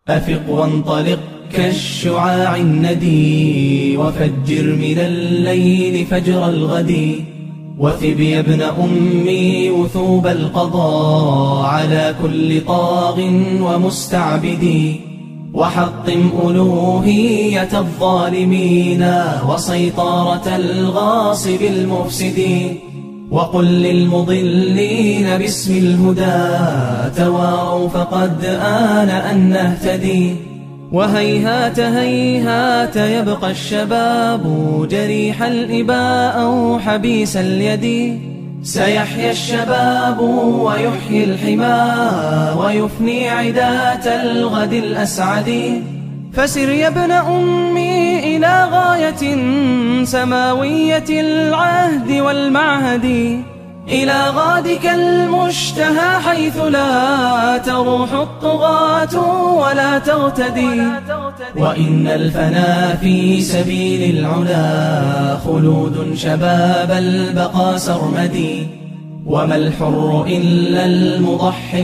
أفق وانطلق كالشعاع الندي، وفجر من الليل فجر الغد. وثب يا ابن أمي وثوب القضاء على كل طاغ ومستعبد، وحطم ألوهية الظالمين وسيطرة الغاصب المفسد. وقل للمضلين باسم الهدى تواروا فقد آن أن نهتدي. وهيهات هيهات يبقى الشباب جريح الإباء أو حبيس اليد. سيحيا الشباب ويحيي الحمى ويفني عداة الغد الأسعد. فسر يا ابن أمي إلى غاية سماوية العهد والمعهد، إلى غادك المشتهى حيث لا تروح الطغاة ولا تغتدي. وإن الفنا في سبيل العلا خلود شباب البقى سرمدي. وما الحر إلا المضحي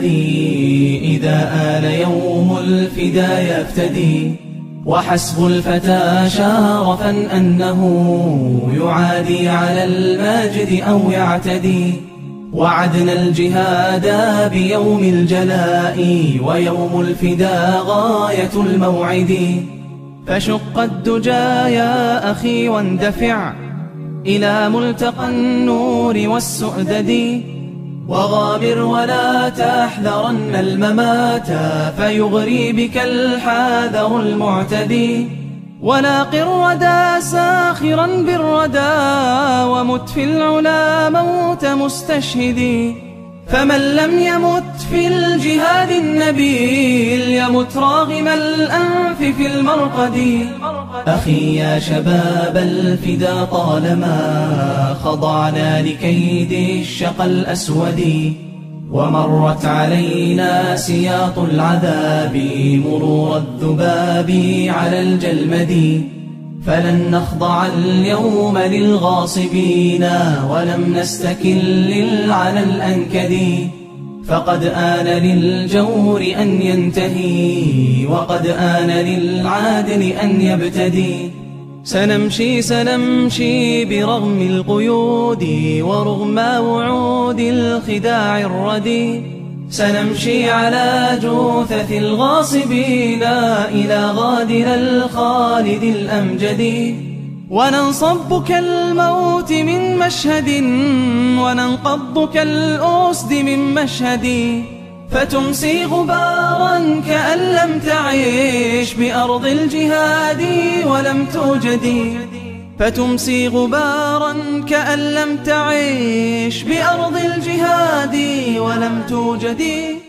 الذي إذا آل يوم الفدا يفتدي. وحسب الفتى شارفا أنه يعادي على الماجد أو يعتدي. وعدنا الجهاد بيوم الجلاء ويوم الفدا غاية الموعد. فشق الدجى يا أخي واندفع إلى ملتقى النور والسؤدد. وغامر ولا تحذرن الممات فيغري بك الحاذر المعتدي. ولاق الردى ساخرا بالردى ومت في العلا موت مستشهد. فمن لم يمت في الجهاد النبيل يمت راغم الأنف في المرقد. أخي يا شباب الفدا طالما خضعنا لكيد الشقى الأسود. ومرت علينا سياط العذاب مرور الذباب على الجلمد. فلن نخضع اليوم للغاصبين ولم نستكل للعنى الأنكد. فقد آن للجور أن ينتهي وقد آن للعادل أن يبتدي. سنمشي برغم القيود ورغم وعود الخداع الردي. سنمشي على جثث الغاصبين إلى غادنا الخالد الأمجد. وننصب كالموت من مشهد وننقض كالأسد من مشهد. فتمسي غبارا كأن لم تعيش بأرض الجهاد ولم توجدي. فتمسي غبارا كأن لم تعيش بأرض الجهاد ولم توجدي.